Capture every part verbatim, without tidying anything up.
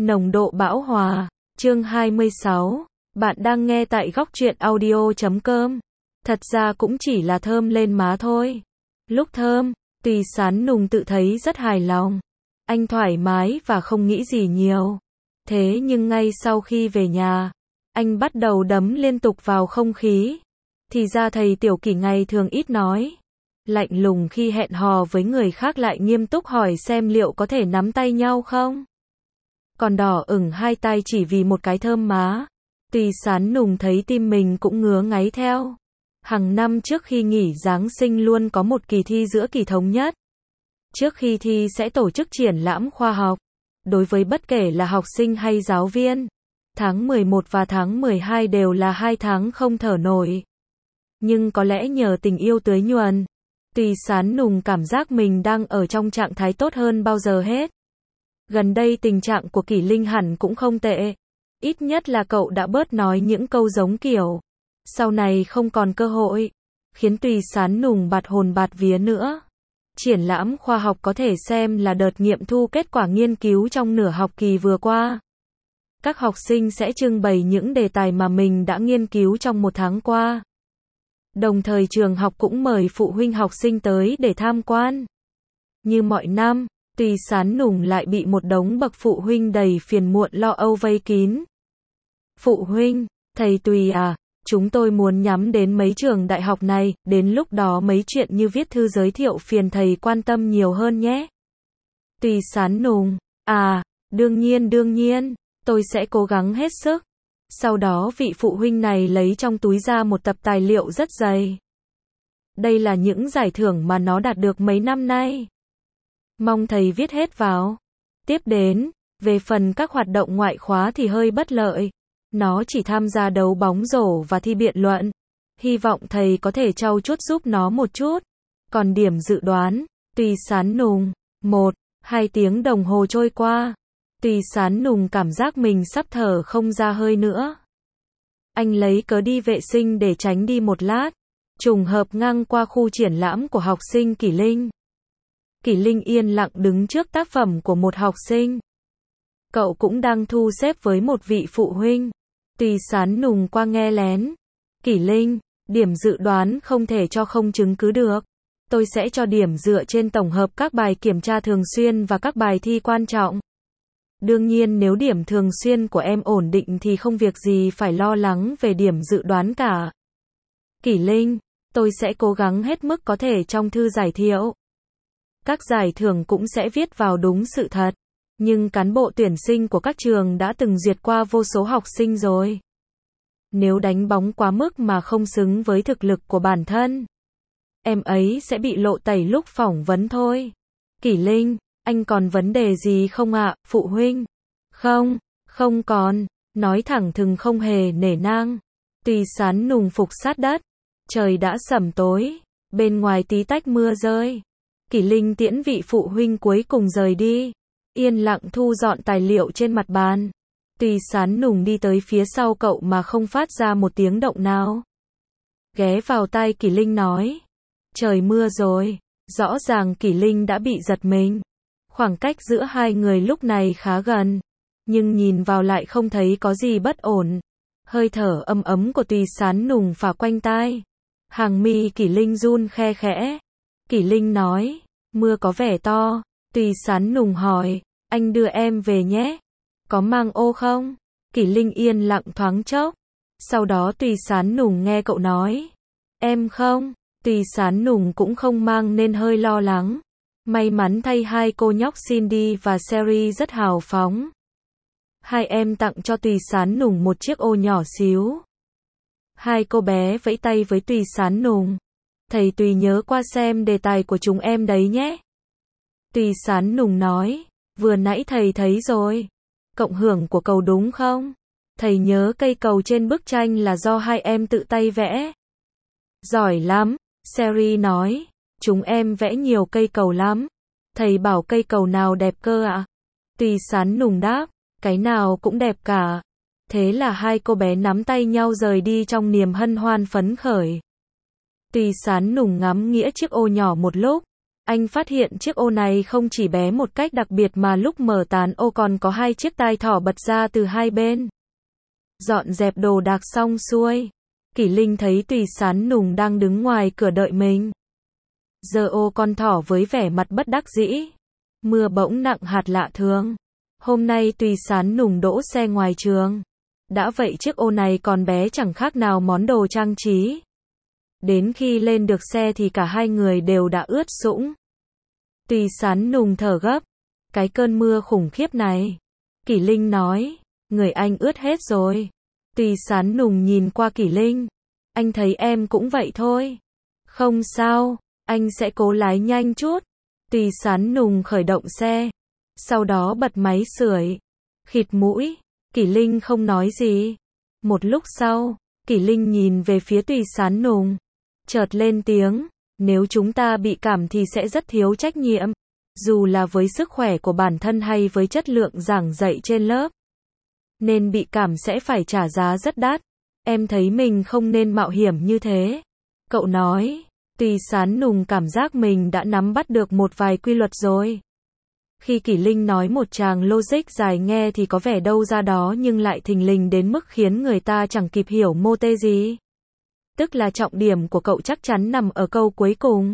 Nồng độ bão hòa, chương hai mươi sáu. Bạn đang nghe tại góc truyện audio chấm com. Thật ra cũng chỉ là thơm lên má thôi. Lúc thơm, Tùy Sán Nùng tự thấy rất hài lòng. Anh thoải mái và không nghĩ gì nhiều. Thế nhưng ngay sau khi về nhà, anh bắt đầu đấm liên tục vào không khí. Thì ra thầy Tiểu Kỷ ngày thường ít nói, lạnh lùng khi hẹn hò với người khác lại nghiêm túc hỏi xem liệu có thể nắm tay nhau không. Còn đỏ ửng hai tay chỉ vì một cái thơm má. Tùy Sán Nùng thấy tim mình cũng ngứa ngáy theo. Hàng năm trước khi nghỉ Giáng sinh luôn có một kỳ thi giữa kỳ thống nhất. Trước khi thi sẽ tổ chức triển lãm khoa học. Đối với bất kể là học sinh hay giáo viên, tháng mười một và tháng mười hai đều là hai tháng không thở nổi. Nhưng có lẽ nhờ tình yêu tưới nhuần, Tùy Sán Nùng cảm giác mình đang ở trong trạng thái tốt hơn bao giờ hết. Gần đây tình trạng của Kỷ Linh hẳn cũng không tệ. Ít nhất là cậu đã bớt nói những câu giống kiểu sau này không còn cơ hội, khiến Tùy Sán Nùng bạt hồn bạt vía nữa. Triển lãm khoa học có thể xem là đợt nghiệm thu kết quả nghiên cứu trong nửa học kỳ vừa qua. Các học sinh sẽ trưng bày những đề tài mà mình đã nghiên cứu trong một tháng qua. Đồng thời trường học cũng mời phụ huynh học sinh tới để tham quan. Như mọi năm, Tùy Sán Nùng lại bị một đống bậc phụ huynh đầy phiền muộn lo âu vây kín. Phụ huynh, thầy Tùy à, chúng tôi muốn nhắm đến mấy trường đại học này, đến lúc đó mấy chuyện như viết thư giới thiệu phiền thầy quan tâm nhiều hơn nhé. Tùy Sán Nùng, à, đương nhiên đương nhiên, tôi sẽ cố gắng hết sức. Sau đó vị phụ huynh này lấy trong túi ra một tập tài liệu rất dày. Đây là những giải thưởng mà nó đạt được mấy năm nay. Mong thầy viết hết vào. Tiếp đến, về phần các hoạt động ngoại khóa thì hơi bất lợi. Nó chỉ tham gia đấu bóng rổ và thi biện luận. Hy vọng thầy có thể trau chuốt giúp nó một chút. Còn điểm dự đoán, Tùy Sán Nùng, một, hai tiếng đồng hồ trôi qua. Tùy Sán Nùng cảm giác mình sắp thở không ra hơi nữa. Anh lấy cớ đi vệ sinh để tránh đi một lát. Trùng hợp ngang qua khu triển lãm của học sinh Kỷ Linh. Kỷ Linh yên lặng đứng trước tác phẩm của một học sinh. Cậu cũng đang thu xếp với một vị phụ huynh. Tùy Sán Nùng qua nghe lén. Kỷ Linh, điểm dự đoán không thể cho không chứng cứ được. Tôi sẽ cho điểm dựa trên tổng hợp các bài kiểm tra thường xuyên và các bài thi quan trọng. Đương nhiên nếu điểm thường xuyên của em ổn định thì không việc gì phải lo lắng về điểm dự đoán cả. Kỷ Linh, tôi sẽ cố gắng hết mức có thể trong thư giải thiệu. Các giải thưởng cũng sẽ viết vào đúng sự thật. Nhưng cán bộ tuyển sinh của các trường đã từng duyệt qua vô số học sinh rồi. Nếu đánh bóng quá mức mà không xứng với thực lực của bản thân, em ấy sẽ bị lộ tẩy lúc phỏng vấn thôi. Kỷ Linh, anh còn vấn đề gì không ạ, phụ huynh? Không, không còn. Nói thẳng thừng không hề nể nang. Tùy Sán Nùng phục sát đất. Trời đã sẩm tối. Bên ngoài tí tách mưa rơi. Kỷ Linh tiễn vị phụ huynh cuối cùng rời đi. Yên lặng thu dọn tài liệu trên mặt bàn. Tùy Sán Nùng đi tới phía sau cậu mà không phát ra một tiếng động nào. Ghé vào tai Kỷ Linh nói. Trời mưa rồi. Rõ ràng Kỷ Linh đã bị giật mình. Khoảng cách giữa hai người lúc này khá gần. Nhưng nhìn vào lại không thấy có gì bất ổn. Hơi thở ấm ấm của Tùy Sán Nùng phả quanh tai. Hàng mi Kỷ Linh run khe khẽ. Kỷ Linh nói. Mưa có vẻ to. Tùy Sán Nùng hỏi. Anh đưa em về nhé. Có mang ô không? Kỷ Linh yên lặng thoáng chốc. Sau đó Tùy Sán Nùng nghe cậu nói. Em không. Tùy Sán Nùng cũng không mang nên hơi lo lắng. May mắn thay hai cô nhóc Cindy và Sherry rất hào phóng. Hai em tặng cho Tùy Sán Nùng một chiếc ô nhỏ xíu. Hai cô bé vẫy tay với Tùy Sán Nùng. Thầy Tùy nhớ qua xem đề tài của chúng em đấy nhé. Tùy Sán Nùng nói. Vừa nãy thầy thấy rồi. Cộng hưởng của cầu đúng không? Thầy nhớ cây cầu trên bức tranh là do hai em tự tay vẽ. Giỏi lắm, Sherry nói. Chúng em vẽ nhiều cây cầu lắm. Thầy bảo cây cầu nào đẹp cơ ạ? Tùy Sán Nùng đáp. Cái nào cũng đẹp cả. Thế là hai cô bé nắm tay nhau rời đi trong niềm hân hoan phấn khởi. Tùy Sán Nùng ngắm nghĩa chiếc ô nhỏ một lúc. Anh phát hiện chiếc ô này không chỉ bé một cách đặc biệt mà lúc mở tán ô còn có hai chiếc tai thỏ bật ra từ hai bên. Dọn dẹp đồ đạc xong xuôi, Kỷ Linh thấy Tùy Sán Nùng đang đứng ngoài cửa đợi mình. Giơ ô con thỏ với vẻ mặt bất đắc dĩ. Mưa bỗng nặng hạt lạ thường. Hôm nay Tùy Sán Nùng đỗ xe ngoài trường. Đã vậy chiếc ô này còn bé chẳng khác nào món đồ trang trí. Đến khi lên được xe thì cả hai người đều đã ướt sũng. Tùy Sán Nùng thở gấp. Cái cơn mưa khủng khiếp này. Kỷ Linh nói, người anh ướt hết rồi. Tùy Sán Nùng nhìn qua Kỷ Linh. Anh thấy em cũng vậy thôi. Không sao, anh sẽ cố lái nhanh chút. Tùy Sán Nùng khởi động xe. Sau đó bật máy sưởi. Khịt mũi. Kỷ Linh không nói gì. Một lúc sau, Kỷ Linh nhìn về phía Tùy Sán Nùng. Chợt lên tiếng. Nếu chúng ta bị cảm thì sẽ rất thiếu trách nhiệm. Dù là với sức khỏe của bản thân hay với chất lượng giảng dạy trên lớp. Nên bị cảm sẽ phải trả giá rất đắt. Em thấy mình không nên mạo hiểm như thế. Cậu nói. Tùy Sán Nùng cảm giác mình đã nắm bắt được một vài quy luật rồi. Khi Kỷ Linh nói một tràng logic dài nghe thì có vẻ đâu ra đó nhưng lại thình lình đến mức khiến người ta chẳng kịp hiểu mô tê gì. Tức là trọng điểm của cậu chắc chắn nằm ở câu cuối cùng.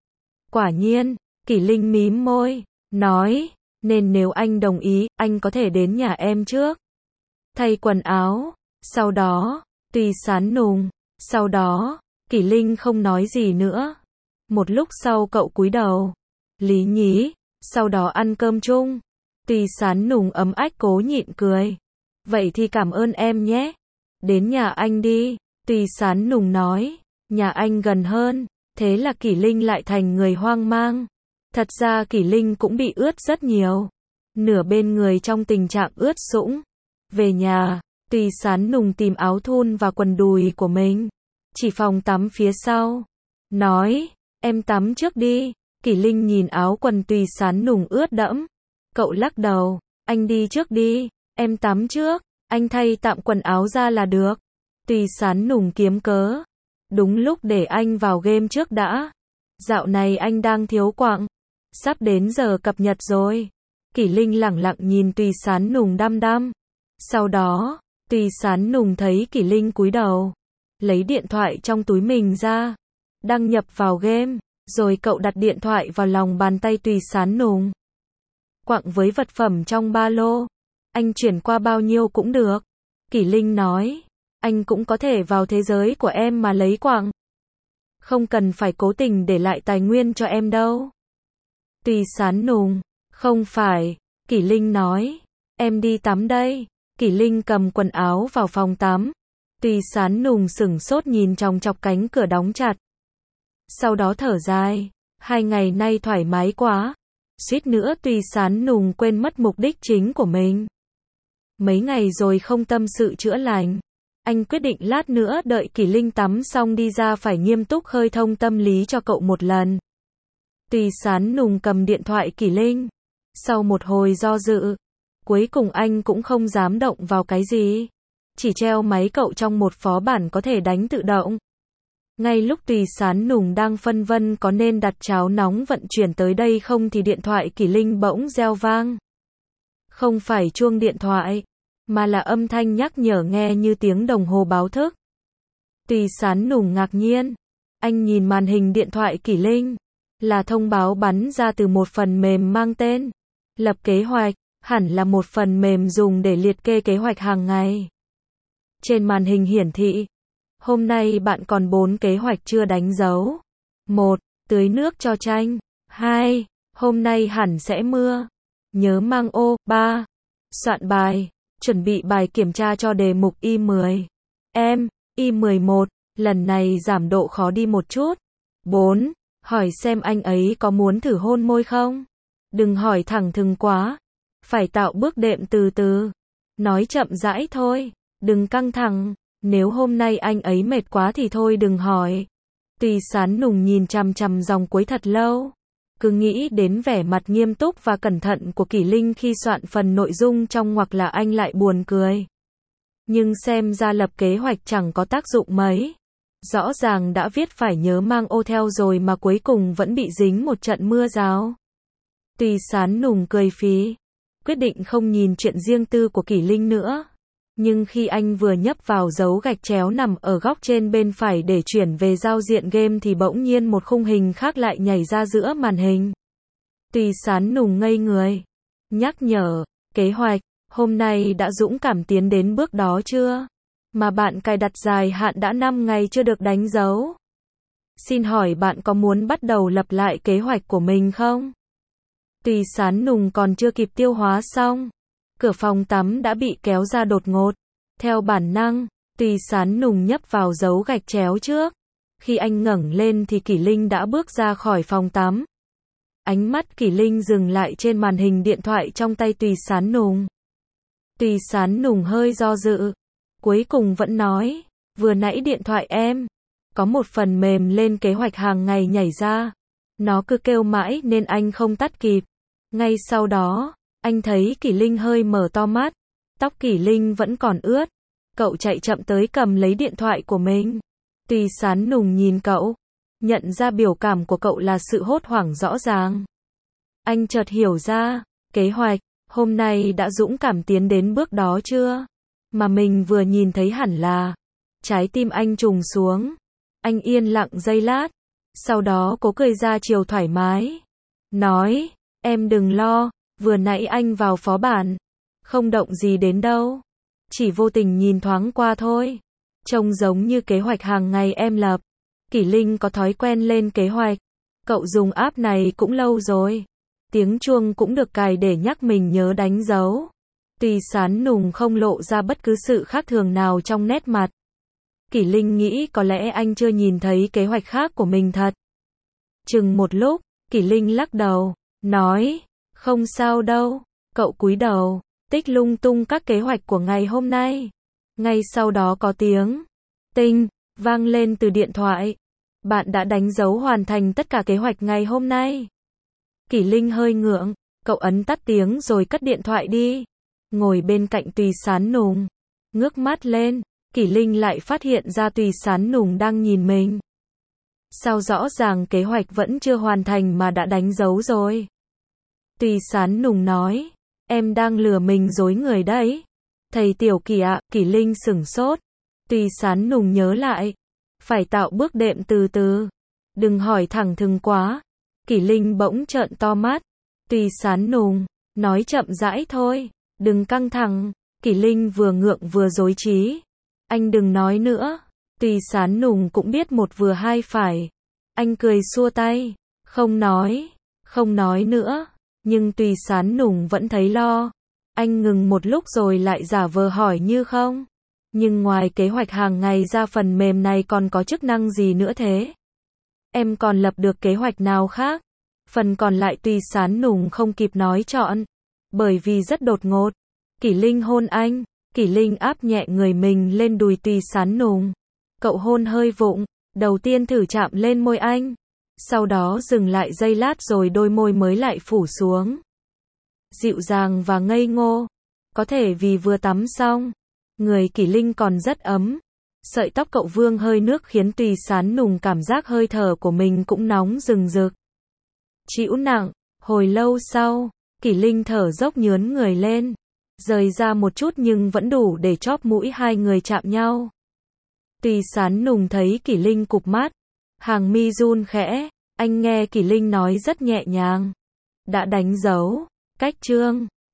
Quả nhiên, Kỷ Linh mím môi, nói, nên nếu anh đồng ý, anh có thể đến nhà em trước. Thay quần áo, sau đó, Tùy Sán Nùng, sau đó, Kỷ Linh không nói gì nữa. Một lúc sau cậu cúi đầu, lý nhí, sau đó ăn cơm chung. Tùy Sán Nùng ấm ách cố nhịn cười. Vậy thì cảm ơn em nhé. Đến nhà anh đi. Tùy Sán Nùng nói, nhà anh gần hơn. Thế là Kỷ Linh lại thành người hoang mang. Thật ra Kỷ Linh cũng bị ướt rất nhiều. Nửa bên người trong tình trạng ướt sũng. Về nhà, Tùy Sán Nùng tìm áo thun và quần đùi của mình. Chỉ phòng tắm phía sau. Nói, em tắm trước đi. Kỷ Linh nhìn áo quần Tùy Sán Nùng ướt đẫm. Cậu lắc đầu, anh đi trước đi, em tắm trước, anh thay tạm quần áo ra là được. Tùy Sán Nùng kiếm cớ. Đúng lúc để anh vào game trước đã. Dạo này anh đang thiếu quặng. Sắp đến giờ cập nhật rồi. Kỷ Linh lẳng lặng nhìn Tùy Sán Nùng đăm đăm. Sau đó, Tùy Sán Nùng thấy Kỷ Linh cúi đầu. Lấy điện thoại trong túi mình ra. Đăng nhập vào game. Rồi cậu đặt điện thoại vào lòng bàn tay Tùy Sán Nùng. Quặng với vật phẩm trong ba lô. Anh chuyển qua bao nhiêu cũng được. Kỷ Linh nói. Anh cũng có thể vào thế giới của em mà lấy quặng. Không cần phải cố tình để lại tài nguyên cho em đâu. Tùy Sán Nùng. Không phải. Kỷ Linh nói. Em đi tắm đây. Kỷ Linh cầm quần áo vào phòng tắm. Tùy Sán Nùng sửng sốt nhìn chòng chọc cánh cửa đóng chặt. Sau đó thở dài. Hai ngày nay thoải mái quá. Suýt nữa Tùy Sán Nùng quên mất mục đích chính của mình. Mấy ngày rồi không tâm sự chữa lành. Anh quyết định lát nữa đợi Kỷ Linh tắm xong đi ra phải nghiêm túc khơi thông tâm lý cho cậu một lần. Tùy Sán Nùng cầm điện thoại Kỷ Linh. Sau một hồi do dự, cuối cùng anh cũng không dám động vào cái gì. Chỉ treo máy cậu trong một phó bản có thể đánh tự động. Ngay lúc Tùy Sán Nùng đang phân vân có nên đặt cháo nóng vận chuyển tới đây không thì điện thoại Kỷ Linh bỗng reo vang. Không phải chuông điện thoại, mà là âm thanh nhắc nhở nghe như tiếng đồng hồ báo thức. Tùy Sán Nùng ngạc nhiên. Anh nhìn màn hình điện thoại Kỷ Linh. Là thông báo bắn ra từ một phần mềm mang tên Lập kế hoạch, hẳn là một phần mềm dùng để liệt kê kế hoạch hàng ngày. Trên màn hình hiển thị. Hôm nay bạn còn bốn kế hoạch chưa đánh dấu. một. Tưới nước cho chanh. hai. Hôm nay hẳn sẽ mưa. Nhớ mang ô. ba. Soạn bài. Chuẩn bị bài kiểm tra cho đề mục i mười. Em, i mười một, lần này giảm độ khó đi một chút. bốn. Hỏi xem anh ấy có muốn thử hôn môi không? Đừng hỏi thẳng thừng quá. Phải tạo bước đệm từ từ. Nói chậm rãi thôi. Đừng căng thẳng. Nếu hôm nay anh ấy mệt quá thì thôi đừng hỏi. Tùy Sán Nùng nhìn chằm chằm dòng cuối thật lâu. Cứ nghĩ đến vẻ mặt nghiêm túc và cẩn thận của Kỷ Linh khi soạn phần nội dung trong ngoặc là anh lại buồn cười. Nhưng xem ra lập kế hoạch chẳng có tác dụng mấy. Rõ ràng đã viết phải nhớ mang ô theo rồi mà cuối cùng vẫn bị dính một trận mưa rào. Tùy Sán Nùng cười phí, quyết định không nhìn chuyện riêng tư của Kỷ Linh nữa. Nhưng khi anh vừa nhấp vào dấu gạch chéo nằm ở góc trên bên phải để chuyển về giao diện game thì bỗng nhiên một khung hình khác lại nhảy ra giữa màn hình. Tùy Sán Nùng ngây người. Nhắc nhở, kế hoạch, hôm nay đã dũng cảm tiến đến bước đó chưa? Mà bạn cài đặt dài hạn đã năm ngày chưa được đánh dấu. Xin hỏi bạn có muốn bắt đầu lập lại kế hoạch của mình không? Tùy Sán Nùng còn chưa kịp tiêu hóa xong. Cửa phòng tắm đã bị kéo ra đột ngột. Theo bản năng, Tùy Sán Nùng nhấp vào dấu gạch chéo trước. Khi anh ngẩng lên thì Kỷ Linh đã bước ra khỏi phòng tắm. Ánh mắt Kỷ Linh dừng lại trên màn hình điện thoại trong tay Tùy Sán Nùng. Tùy Sán Nùng hơi do dự. Cuối cùng vẫn nói, vừa nãy điện thoại em có một phần mềm lên kế hoạch hàng ngày nhảy ra. Nó cứ kêu mãi nên anh không tắt kịp. Ngay sau đó, anh thấy Kỷ Linh hơi mở to mắt. Tóc Kỷ Linh vẫn còn ướt. Cậu chạy chậm tới cầm lấy điện thoại của mình. Tùy Sán Nùng nhìn cậu, nhận ra biểu cảm của cậu là sự hốt hoảng rõ ràng. Anh chợt hiểu ra, kế hoạch, hôm nay đã dũng cảm tiến đến bước đó chưa? Mà mình vừa nhìn thấy hẳn là. Trái tim anh trùng xuống. Anh yên lặng giây lát. Sau đó cố cười ra chiều thoải mái. Nói, em đừng lo, vừa nãy anh vào phó bản. Không động gì đến đâu. Chỉ vô tình nhìn thoáng qua thôi. Trông giống như kế hoạch hàng ngày em lập. Kỷ Linh có thói quen lên kế hoạch. Cậu dùng app này cũng lâu rồi. Tiếng chuông cũng được cài để nhắc mình nhớ đánh dấu. Tùy Sán Nùng không lộ ra bất cứ sự khác thường nào trong nét mặt. Kỷ Linh nghĩ có lẽ anh chưa nhìn thấy kế hoạch khác của mình thật. Chừng một lúc, Kỷ Linh lắc đầu, nói, không sao đâu. Cậu cúi đầu, tích lung tung các kế hoạch của ngày hôm nay. Ngay sau đó có tiếng tinh vang lên từ điện thoại. Bạn đã đánh dấu hoàn thành tất cả kế hoạch ngày hôm nay. Kỷ Linh hơi ngượng, cậu ấn tắt tiếng rồi cất điện thoại đi. Ngồi bên cạnh Tùy Sán Nùng, ngước mắt lên, Kỷ Linh lại phát hiện ra Tùy Sán Nùng đang nhìn mình. Sao rõ ràng kế hoạch vẫn chưa hoàn thành mà đã đánh dấu rồi? Tùy Sán Nùng nói, em đang lừa mình dối người đấy. Thầy Tiểu Kỷ ạ, à, Kỷ Linh sửng sốt. Tùy Sán Nùng nhớ lại, phải tạo bước đệm từ từ. Đừng hỏi thẳng thừng quá. Kỷ Linh bỗng trợn to mắt. Tùy Sán Nùng, nói chậm rãi thôi, đừng căng thẳng. Kỷ Linh vừa ngượng vừa rối trí. Anh đừng nói nữa. Tùy Sán Nùng cũng biết một vừa hai phải. Anh cười xua tay. Không nói, không nói nữa. Nhưng Tùy Sán Nùng vẫn thấy lo. Anh ngừng một lúc rồi lại giả vờ hỏi như không. Nhưng ngoài kế hoạch hàng ngày ra phần mềm này còn có chức năng gì nữa thế? Em còn lập được kế hoạch nào khác? Phần còn lại Tùy Sán Nùng không kịp nói chọn. Bởi vì rất đột ngột. Kỷ Linh hôn anh. Kỷ Linh áp nhẹ người mình lên đùi Tùy Sán Nùng. Cậu hôn hơi vụng. Đầu tiên thử chạm lên môi anh. Sau đó dừng lại giây lát rồi đôi môi mới lại phủ xuống. Dịu dàng và ngây ngô. Có thể vì vừa tắm xong. Người Kỷ Linh còn rất ấm. Sợi tóc cậu vương hơi nước khiến Tùy Sán Nùng cảm giác hơi thở của mình cũng nóng rừng rực. Chịu nặng. Hồi lâu sau, Kỷ Linh thở dốc nhướn người lên. Rời ra một chút nhưng vẫn đủ để chóp mũi hai người chạm nhau. Tùy Sán Nùng thấy Kỷ Linh cụp mắt. Hàng mi run khẽ. Anh nghe Kỷ Linh nói rất nhẹ nhàng. Đã đánh dấu. Cách chương.